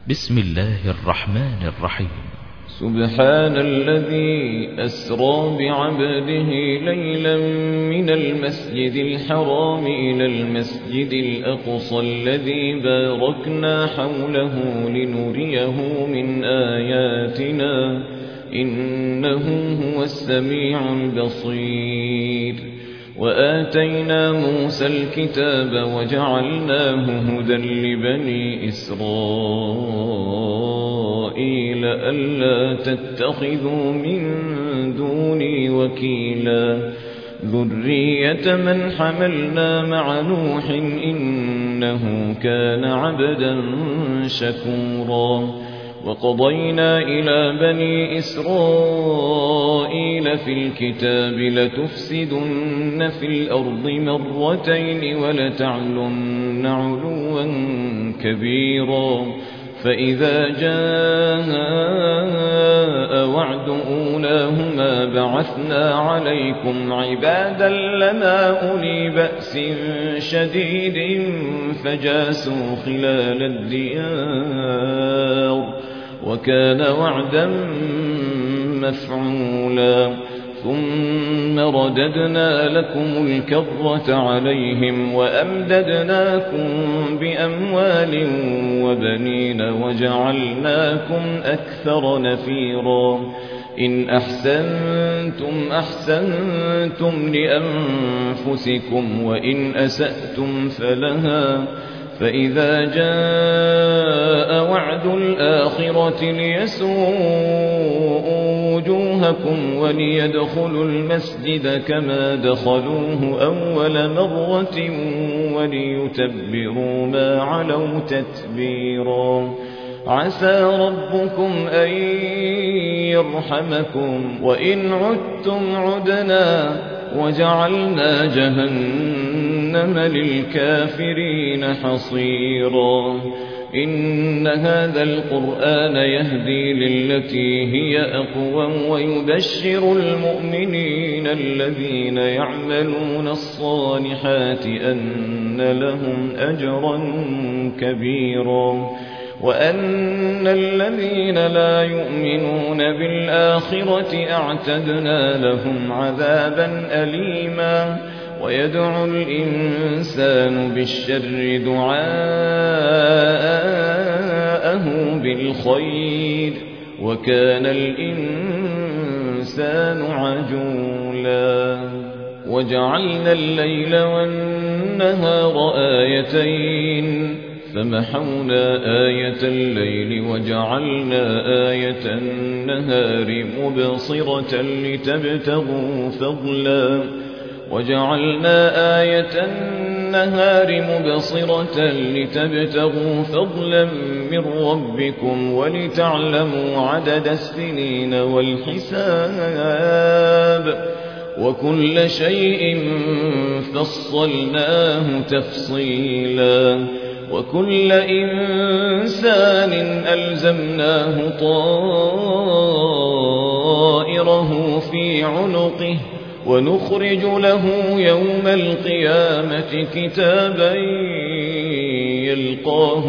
بسم الله الرحمن الرحيم. سبحان الذي أسرى بعبده ليلا من المسجد الحرام إلى المسجد الأقصى الذي باركنا حوله لنريه من آياتنا إنه هو السميع البصير. وآتينا موسى الكتاب وجعلناه هدى لبني إسرائيل ألا تتخذوا من دوني وكيلا ذرية من حملنا مع نوح إنه كان عبدا شكورا. وقضينا إلى بني إسرائيل في الكتاب لتفسدن في الأرض مرتين ولتعلن علوا كبيرا. فإذا جاء وعد أولاهما بعثنا عليكم عبادا لنا أولي بأس شديد فجاسوا خلال الديار وكان وعدا مفعولا. ثم رددنا لكم الكرة عليهم وأمددناكم بأموال وبنين وجعلناكم أكثر نفيرا. إن أحسنتم أحسنتم لأنفسكم وإن أسأتم فلها. فإذا جاء وعد الآخرة ليسوءوا وجوهكم وليدخلوا المسجد كما دخلوه أول مرة وليتبروا ما علوا تتبيرا. عسى ربكم أن يرحمكم وإن عدتم عدنا وجعلنا جهنم للكافرين حصيرا. إن هذا القرآن يهدي للتي هي أقوم ويبشر المؤمنين الذين يعملون الصالحات أن لهم أجرا كبيرا وأن الذين لا يؤمنون بالآخرة أعتدنا لهم عذابا أليما. ويدعو الإنسان بالشر دعاءه بالخير وكان الإنسان عجولا. وجعلنا الليل والنهار آيتين فمحونا آية الليل وجعلنا آية النهار مبصرة لتبتغوا فضلا. وجعلنا آية النهار مبصرة لتبتغوا فضلا من ربكم ولتعلموا عدد السنين والحساب وكل شيء فصلناه تفصيلا. وكل إنسان ألزمناه طائره في عنقه ونخرج له يوم القيامة كتابا يلقاه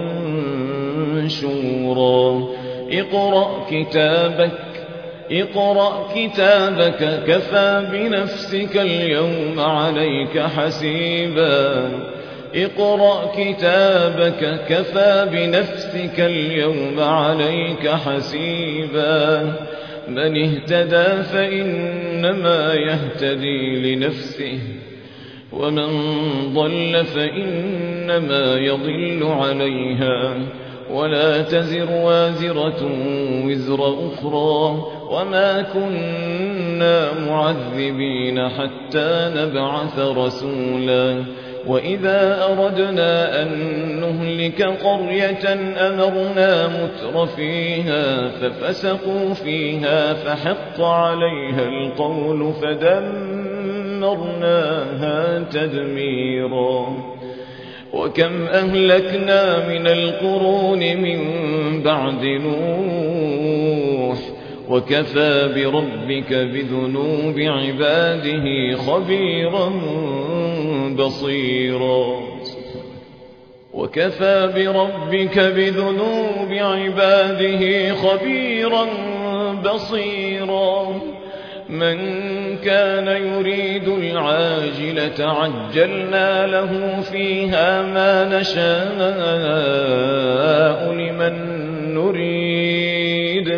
منشورا. اقرأ كتابك كفى بنفسك اليوم عليك حسيبا. اقرأ كتابك كفى بنفسك اليوم عليك حسيبا. من اهتدى فإنما يهتدي لنفسه ومن ضل فإنما يضل عليها ولا تزر وازرة وزر أخرى وما كنا معذبين حتى نبعث رسولا. وإذا أردنا أن نهلك قرية أمرنا متر فيها ففسقوا فيها فحق عليها القول فدمرناها تدميرا. وكم أهلكنا من القرون من بعد نوح وكفى بربك بذنوب عباده خبيرا بصيرا. وكفى بربك بذنوب عباده خبيرا بصيرا من كان يريد العاجلة عجلنا له فيها ما نشاء لمن نريد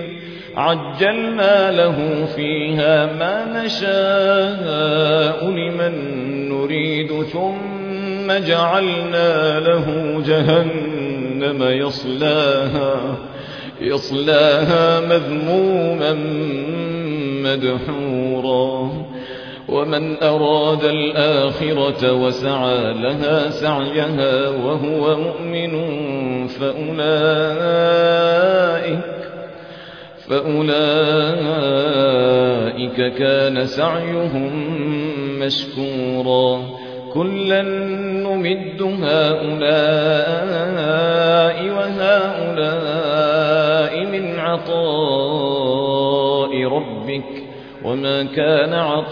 ثم جعلنا له جهنم يصلاها مذموما مدحورا ومن أراد الآخرة وسعى لها سعيها وهو مؤمن فأولئك كان سعيهم مشكورا كلا نمد هؤلاء وهؤلاء من عطاء ربك وما كان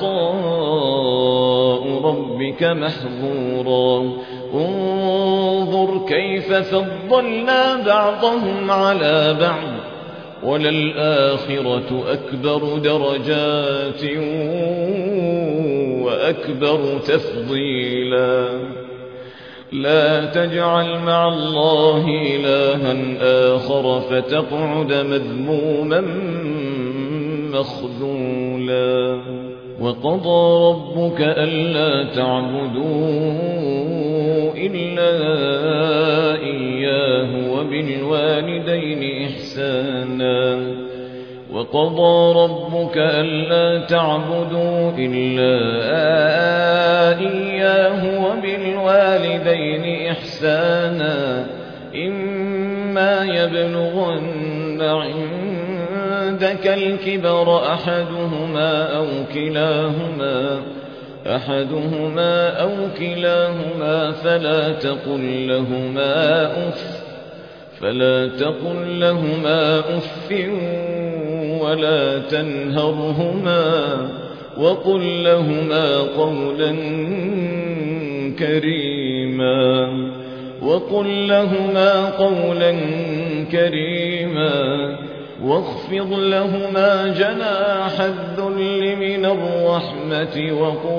عطاء ربك محظورا انظر كيف فضلنا بعضهم على بعض وللآخرة أكبر درجات وأكبر تفضيلا لا تجعل مع الله إلها آخر فتقعد مذموما مخذولا وقضى ربك ألا تعبدوا إلا إياه وبالوالدين إحسانا إما يبلغن عندك الكبر أحدهما أو كلاهما فلا تقل لهما أف ولا تنهرهما وقل لهما قولا كريما واخفض لهما جناح الذل من الرحمة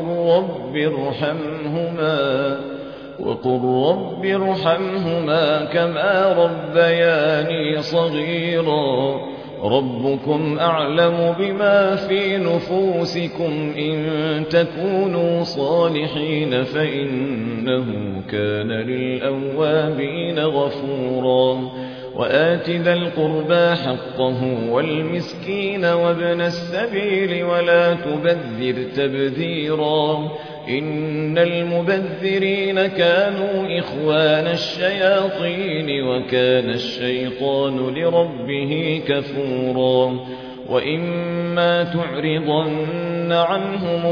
وقل رب ارحمهما كما ربياني صغيرا ربكم أعلم بما في نفوسكم إن تكونوا صالحين فإنه كان للأوابين غفورا وآت ذا القربى حقه والمسكين وابن السبيل ولا تبذر تبذيرا إن المبذرين كانوا إخوان الشياطين وكان الشيطان لربه كفورا وإما تعرضن عنهم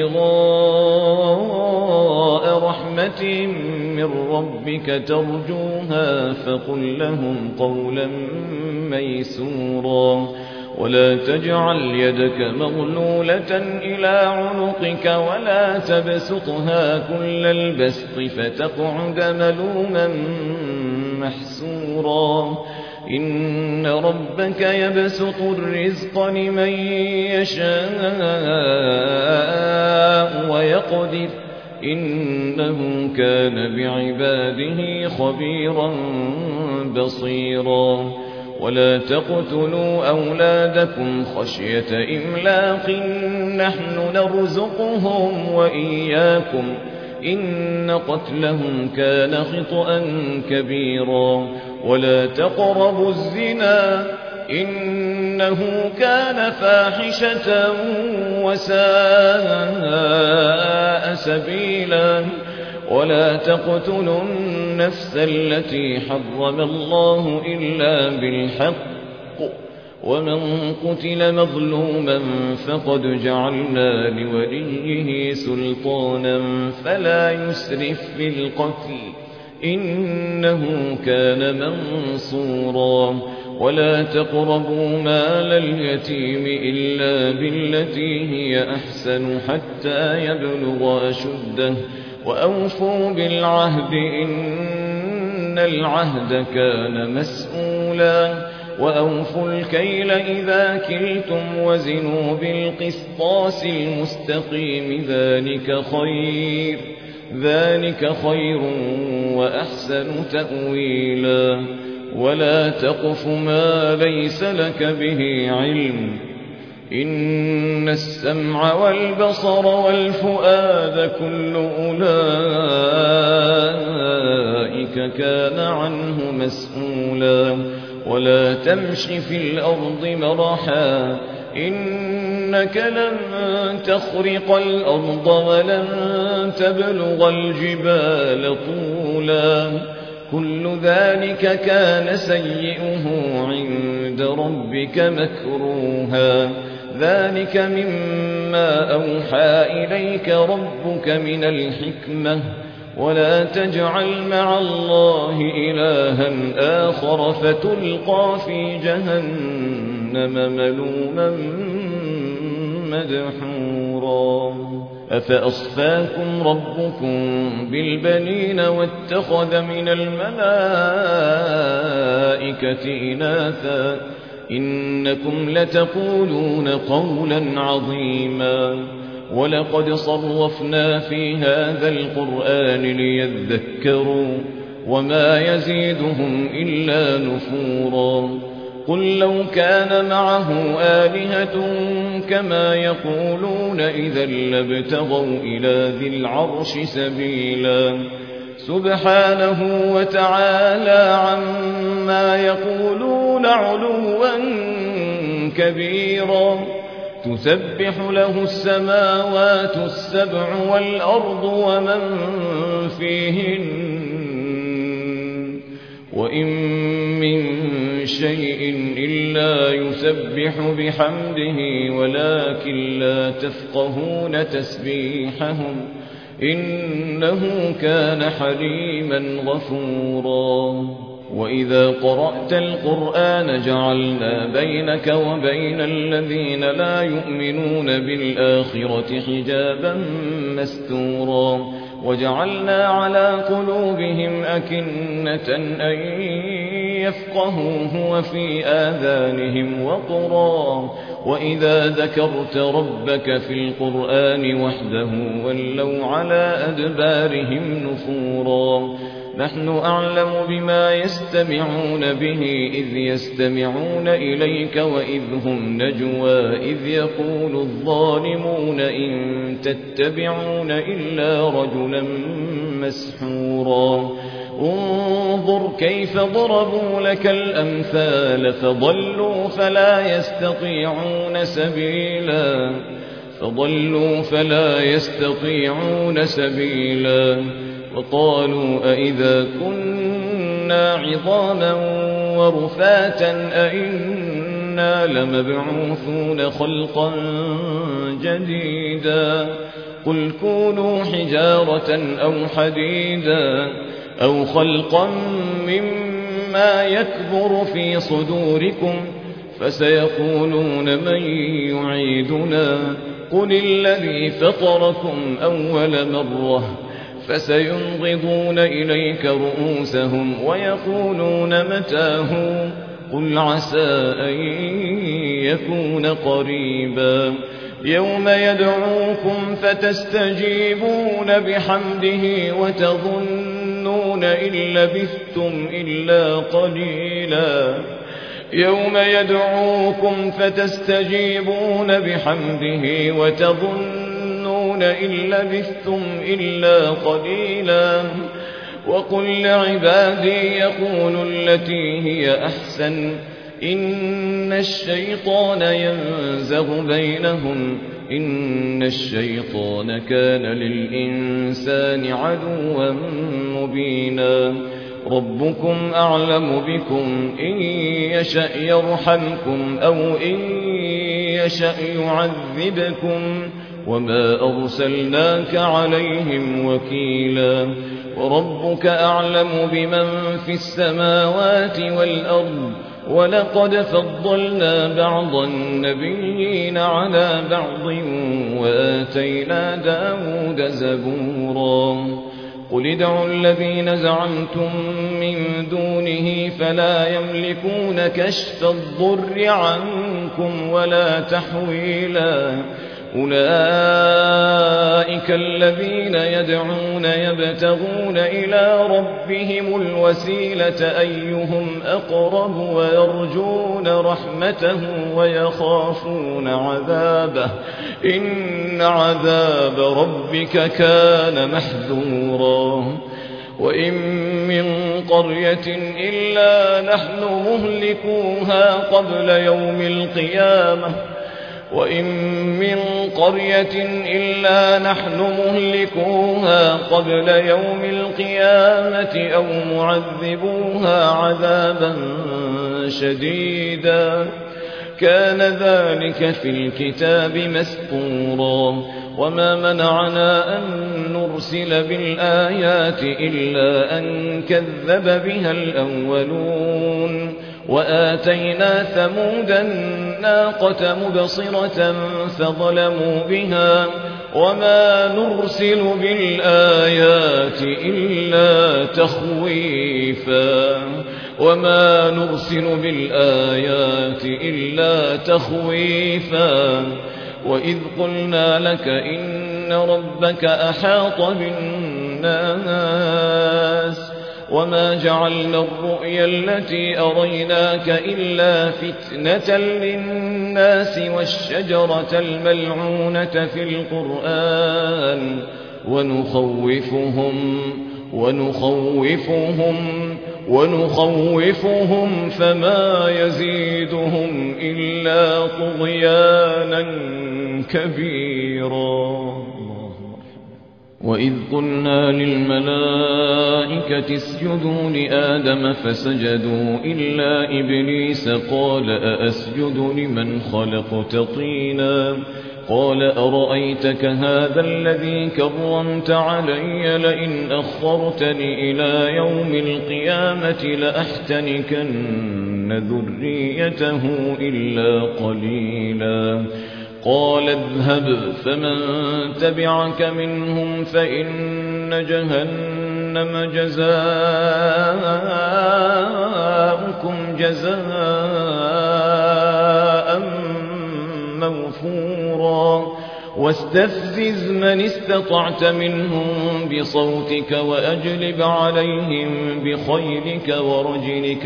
ابتغاء رحمة من ربك ترجوها فقل لهم قولا ميسورا ولا تجعل يدك مغلولة إلى عنقك ولا تبسطها كل البسط فتقعد ملوما محسورا إن ربك يبسط الرزق لمن يشاء ويقدر إنه كان بعباده خبيرا بصيرا ولا تقتلوا أولادكم خشية إملاق نحن نرزقهم وإياكم إن قتلهم كان خطأ كبيرا ولا تقربوا الزنا إنه كان فاحشة وساء سبيلا ولا تقتلوا النفس التي حرم الله إلا بالحق ومن قتل مظلوما فقد جعلنا لوليه سلطانا فلا يسرف في القتل إنه كان منصورا ولا تقربوا مال اليتيم إلا بالتي هي أحسن حتى يبلغ أشده وأوفوا بالعهد إن إن العهد كان مسؤولا وأوفوا الكيل إذا كلتم وزنوا بالقسطاس المستقيم ذلك خير وأحسن تأويلا ولا تقف ما ليس لك به علم إن السمع والبصر والفؤاد كل أولئك كان عنه مسؤولا ولا تمش في الأرض مرحا إنك لن تخرق الأرض ولن تبلغ الجبال طولا كل ذلك كان سيئه عند ربك مكروها ذلك مما أوحى إليك ربك من الحكمة ولا تجعل مع الله إلها آخر فتلقى في جهنم ملوما مدحورا أفأصفاكم ربكم بالبنين واتخذ من الملائكة إناثا إنكم لتقولون قولا عظيما ولقد صرفنا في هذا القرآن ليذكروا وما يزيدهم إلا نفورا قل لو كان معه آلهة كما يقولون إذا لابتغوا إلى ذي العرش سبيلا سبحانه وتعالى عما يقولون علوا كبيرا تسبح له السماوات السبع والأرض ومن فيهن وإن من شيء إلا يسبح بحمده ولكن لا تفقهون تسبيحهم إنه كان حليما غفورا وإذا قرأت القرآن جعلنا بينك وبين الذين لا يؤمنون بالآخرة حجابا مستورا وجعلنا على قلوبهم أكنة أن يفقهوه وفي آذانهم وقرا وإذا ذكرت ربك في القرآن وحده ولوا على أدبارهم نفورا نحن أعلم بما يستمعون به إذ يستمعون إليك وإذ هم نجوى إذ يقول الظالمون إن تتبعون إلا رجلا مسحورا انظر كيف ضربوا لك الأمثال فضلوا فلا يستطيعون سبيلا وقالوا أئذا كنا عظاما ورفاتا أئنا لمبعوثون خلقا جديدا قل كونوا حجارة أو حديدا أو خلقا مما يكبر في صدوركم فسيقولون من يعيدنا قل الذي فطركم أول مرة فسينغضون إليك رؤوسهم ويقولون متاه قل عسى أن يكون قريبا يوم يدعوكم فتستجيبون بحمده وتظنون إن لبثتم إلا قليلا يوم يدعوكم فتستجيبون بحمده وتظنون إن لبثتم إلا قليلا وقل لعبادي يقولوا التي هي أحسن إن الشيطان ينزغ بينهم إن الشيطان كان للإنسان عدوا مبينا ربكم أعلم بكم إن يشأ يرحمكم أو إن يشأ يعذبكم وما أرسلناك عليهم وكيلا وربك أعلم بمن في السماوات والأرض ولقد فضلنا بعض النبيين على بعض وآتينا داود زبورا قل ادعوا الذين زعمتم من دونه فلا يملكون كشف الضر عنكم ولا تحويلا أولئك الذين يدعون يبتغون إلى ربهم الوسيلة أيهم أقرب ويرجون رحمته ويخافون عذابه إن عذاب ربك كان محذورا وإن من قرية إلا نحن مهلكوها قبل يوم القيامة وإن من قرية إلا نحن مهلكوها قبل يوم القيامة أو معذبوها عذابا شديدا كان ذلك في الكتاب مسطورا وما منعنا أن نرسل بالآيات إلا أن كذب بها الأولون وآتينا ثمود الناقة مبصرة فظلموا بها وما نرسل بالآيات إلا تخويفا وإذ قلنا لك إن ربك أحاط بالناس وما جعلنا الرؤيا التي أريناك إلا فتنة للناس والشجرة الملعونة في القرآن ونخوفهم فما يزيدهم إلا طغيانا كبيرا وإذ قلنا للملائكة اسجدوا لآدم فسجدوا إلا إبليس قال أأسجد لمن خلقت طينا قال أرأيتك هذا الذي كرمت علي لئن أخرتني إلى يوم القيامة لأحتنكن ذريته إلا قليلا قال اذهب فمن تبعك منهم فإن جهنم جزاؤكم جزاء موفورا واستفزز من استطعت منهم بصوتك وأجلب عليهم بخيلك ورجلك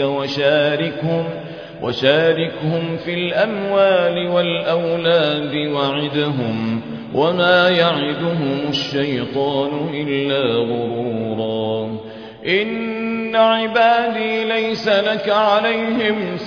وشاركهم في الأموال والأولاد وعدهم وما يعدهم الشيطان إلا غرورا إن عبادي ليس لك عليهم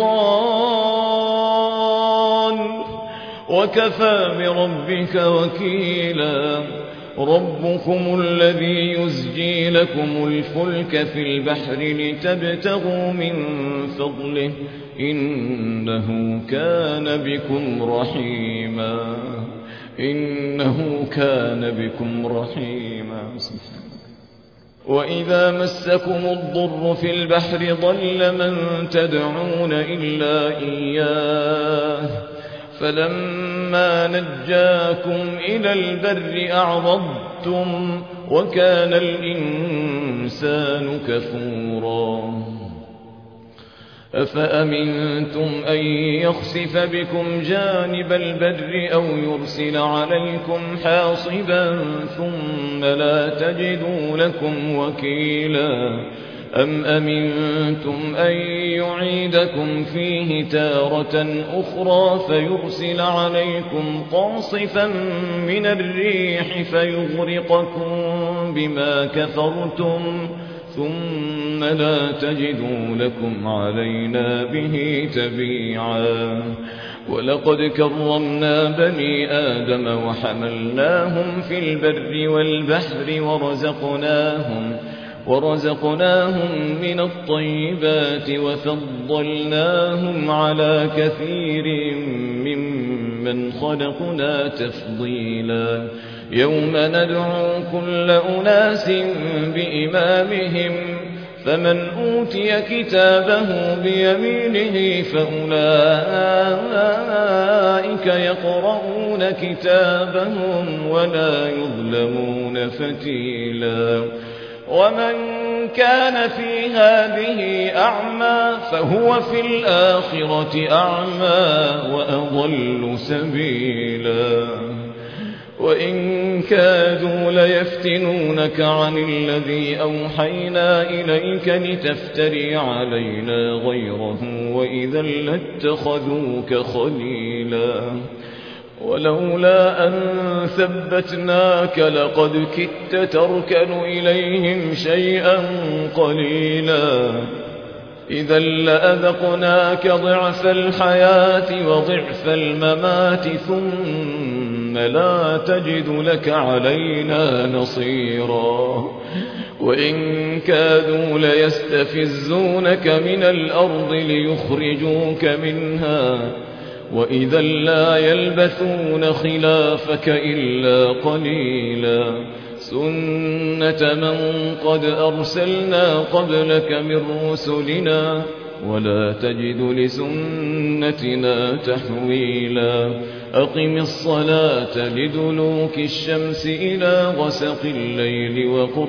سلطان وكفى بربك وكيلا ربكم الذي يزجي لكم الفلك في البحر لتبتغوا من فضله إنه كان بكم رحيما وإذا مسكم الضر في البحر ضل من تدعون إلا إياه فلما نجاكم إلى البر أعرضتم وكان الإنسان كفورا أفأمنتم أن يخسف بكم جانب البر أو يرسل عليكم حاصبا ثم لا تجدوا لكم وكيلا أم أمنتم أن يعيدكم فيه تارة أخرى فيرسل عليكم قاصفا من الريح فيغرقكم بما كفرتم ثم لا تجدوا لكم علينا به تبيعا ولقد كرمنا بني آدم وحملناهم في البر والبحر ورزقناهم من الطيبات وفضلناهم على كثير ممن خلقنا تفضيلا يوم ندعو كل أناس بإمامهم فمن أوتي كتابه بيمينه فأولئك يقرؤون كتابهم ولا يظلمون فتيلا ومن كان في هذه أعمى فهو في الآخرة أعمى وأضل سبيلا وإن كادوا ليفتنونك عن الذي أوحينا إليك لتفتري علينا غيره وإذا لاتخذوك خليلا ولولا أن ثبتناك لقد كدت تركن إليهم شيئا قليلا إذا لأذقناك ضعف الحياة وضعف الممات ثم لا تجد لك علينا نصيرا وإن كادوا ليستفزونك من الأرض ليخرجوك منها وإذا لا يلبثون خلافك إلا قليلا سنة من قد أرسلنا قبلك من رسلنا ولا تجد لسنتنا تحويلا أقم الصلاة لدلوك الشمس إلى غسق الليل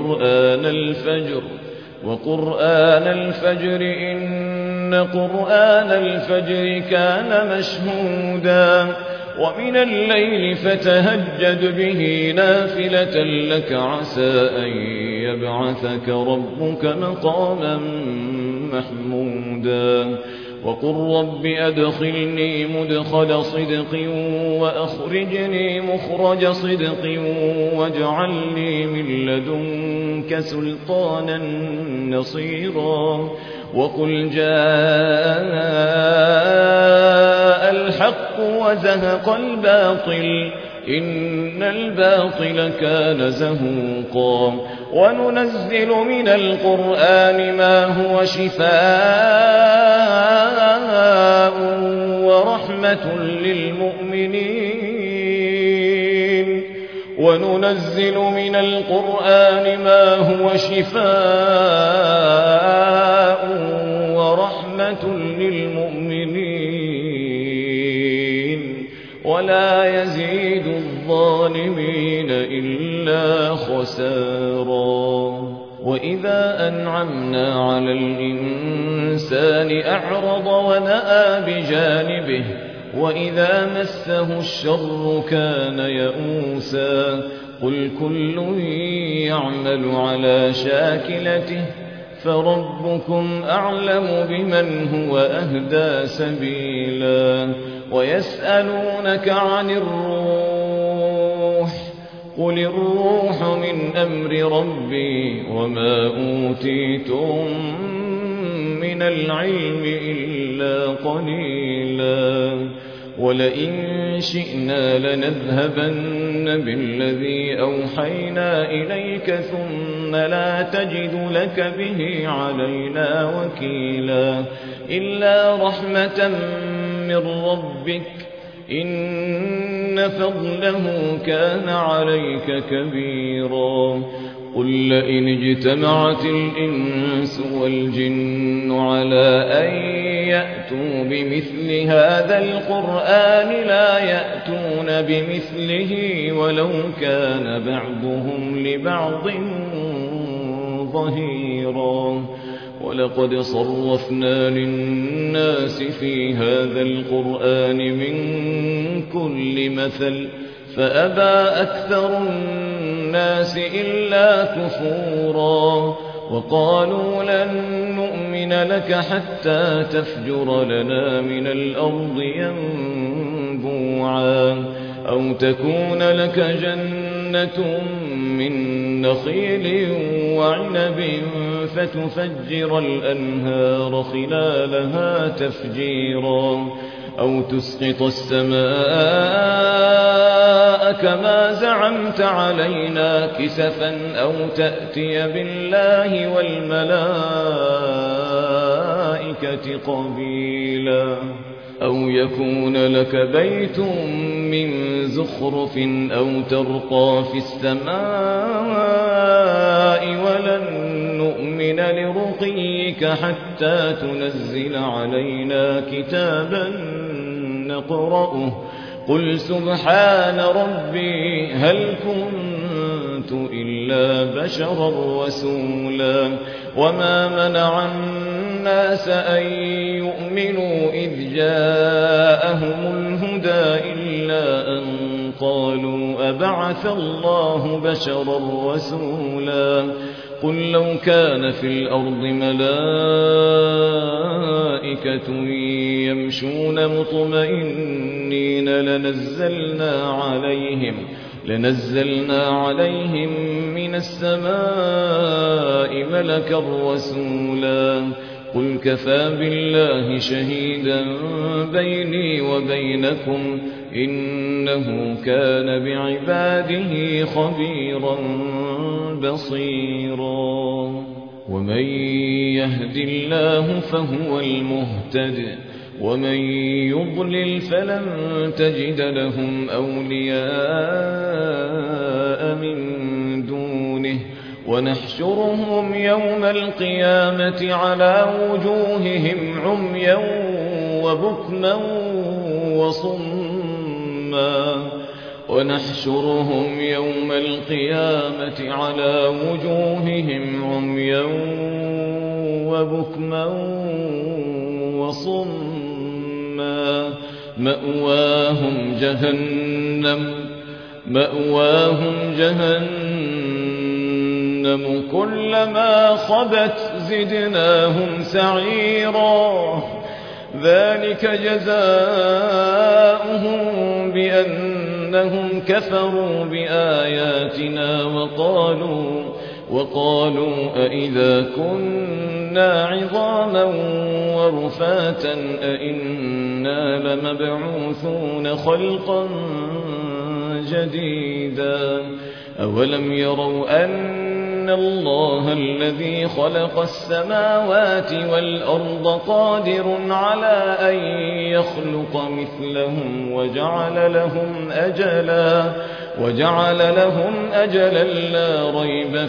وقرآن الفجر إن قرآن الفجر كان مشهودا ومن الليل فتهجد به نافلة لك عسى أن يبعثك ربك مقاما محمودا وقل رب أدخلني مدخل صدق وأخرجني مخرج صدق واجعلني من لدنك سلطانا نصيرا وقل جاء الحق وزهق الباطل إن الباطل كان زهوقا وننزل من القرآن ما هو شفاء ورحمة للمؤمنين وننزل من القرآن ما هو شفاء ورحمة للمؤمنين ولا يزيد الظالمين إلا خسارا وإذا أنعمنا على الإنسان أعرض ونأى بجانبه وإذا مسه الشر كان يئوسا قل كل يعمل على شاكلته فربكم أعلم بمن هو أهدى سبيلا ويسألونك عن الروح قل الروح من أمر ربي وما أوتيتم من العلم إلا قليلا ولئن شئنا لنذهبن بالذي أوحينا إليك ثم لا تجد لك به علينا وكيلا إلا رحمة من ربك إن فضله كان عليك كبيرا قل لئن اجتمعت الإنس والجن على أن يأتوا بمثل هذا القرآن لا يأتون بمثله ولو كان بعضهم لبعض ظهيرا ولقد صرفنا للناس في هذا القرآن من كل مثل فأبى أكثر الناس إلا كفورا وقالوا لن نؤمن لك حتى تفجر لنا من الأرض ينبوعا أو تكون لك جنة من نخيل وعنب فتفجر الأنهار خلالها تفجيرا أو تسقط السماء كما زعمت علينا كسفا أو تأتي بالله والملائكة قبيلا أو يكون لك بيت من زخرف أو ترقى في السماء ولن نؤمن لرقيك حتى تنزل علينا كتابا نقرأه قل سبحان ربي هل كنت كنت إلا بشرا رسولا وما منع الناس أن يؤمنوا إذ جاءهم الهدى إلا أن قالوا أبعث الله بشرا رسولا قل لو كان في الأرض ملائكة يمشون مطمئنين لنزلنا عليهم من السماء ملكا رسولا قل كفى بالله شهيدا بيني وبينكم إنه كان بعباده خبيرا بصيرا ومن يهد الله فهو المهتد ومن يضلل فلن تجد لهم أولياء من دونه ونحشرهم يوم القيامة على وجوههم عميا وبكما وصما ونحشرهم يوم القيامة على وجوههم عميا وبكما وصما مأواهم جهنم كلما خبت زدناهم سعيرا ذلك جزاؤهم بأنهم كفروا بآياتنا وقالوا أئذا كنا عظاما ورفاتا أئنا لمبعوثون خلقا جديدا أولم يروا أن الله الذي خلق السماوات والأرض قادر على أن يخلق مثلهم وجعل لهم أجلا لا ريب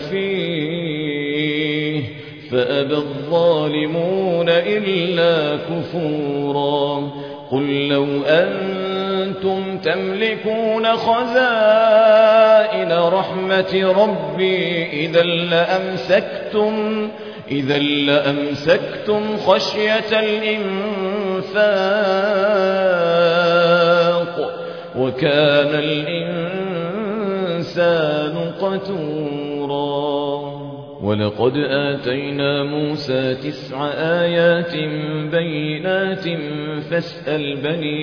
فيه فأبى الظالمون إلا كفورا قل لو أنتم تملكون خزائن رحمة ربي إذا لأمسكتم خشية الإنفاق وكان الإنسان قتورا ولقد آتينا موسى 9 آيات بينات فاسأل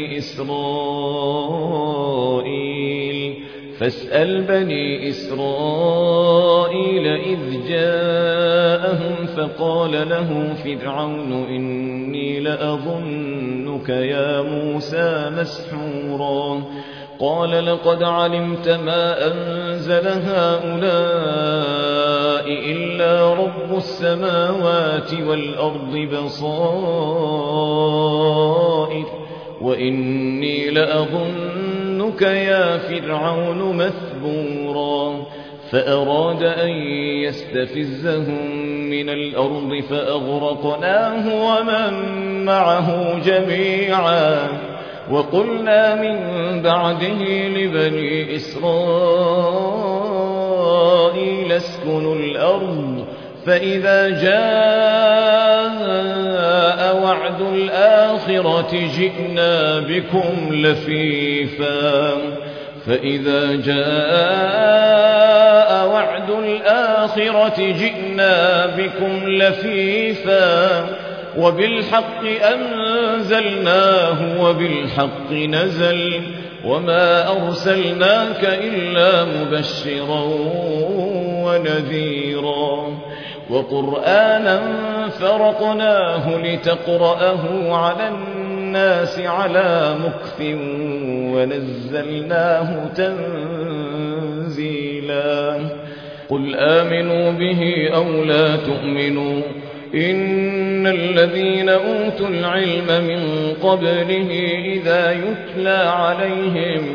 بني إسرائيل إذ جاءهم فقال له فرعون إني لأظنك يا موسى مسحورا قال لقد علمت ما أنزل هؤلاء إلا رب السماوات والأرض بصائر وإني لأظنك يا فرعون مثبورا فأراد أن يستفزهم من الأرض فأغرقناه ومن معه جميعا وقلنا من بعده لبني إسرائيل اسكنوا الأرض فإذا جاء وعد الآخرة جئنا بكم لفيفا وبالحق أنزلناه وبالحق نزل وما أرسلناك إلا مبشرا ونذيرا وقرآنا فرقناه لتقرأه على الناس على مكث ونزلناه تنزيلا قل آمنوا به أو لا تؤمنوا إن الذين أوتوا العلم من قبله إذا يتلى عليهم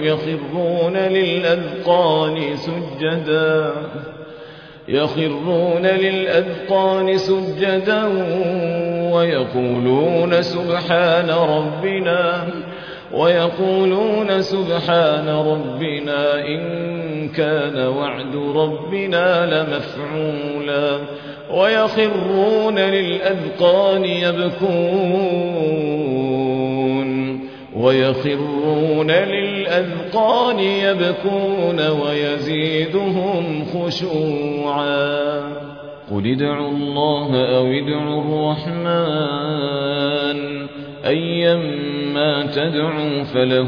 يخرون للأذقان سجدا ويقولون ويقولون سبحان ربنا إن كان وعد ربنا لمفعولا ويخرون للأذقان يبكون ويزيدهم خشوعا قل ادعوا الله أو ادعوا الرحمن أيما تدعوا فله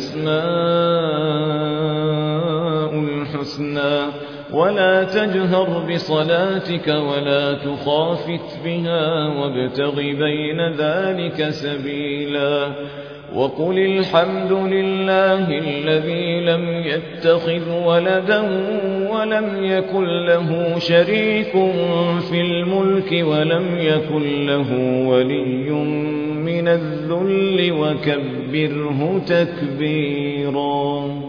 الأسماء الحسنى ولا تجهر بصلاتك ولا تخافت بها وابتغ بين ذلك سبيلا وقل الحمد لله الذي لم يتخذ ولدا ولم يكن له شريك في الملك ولم يكن له ولي من الذل وكبره تكبيرا.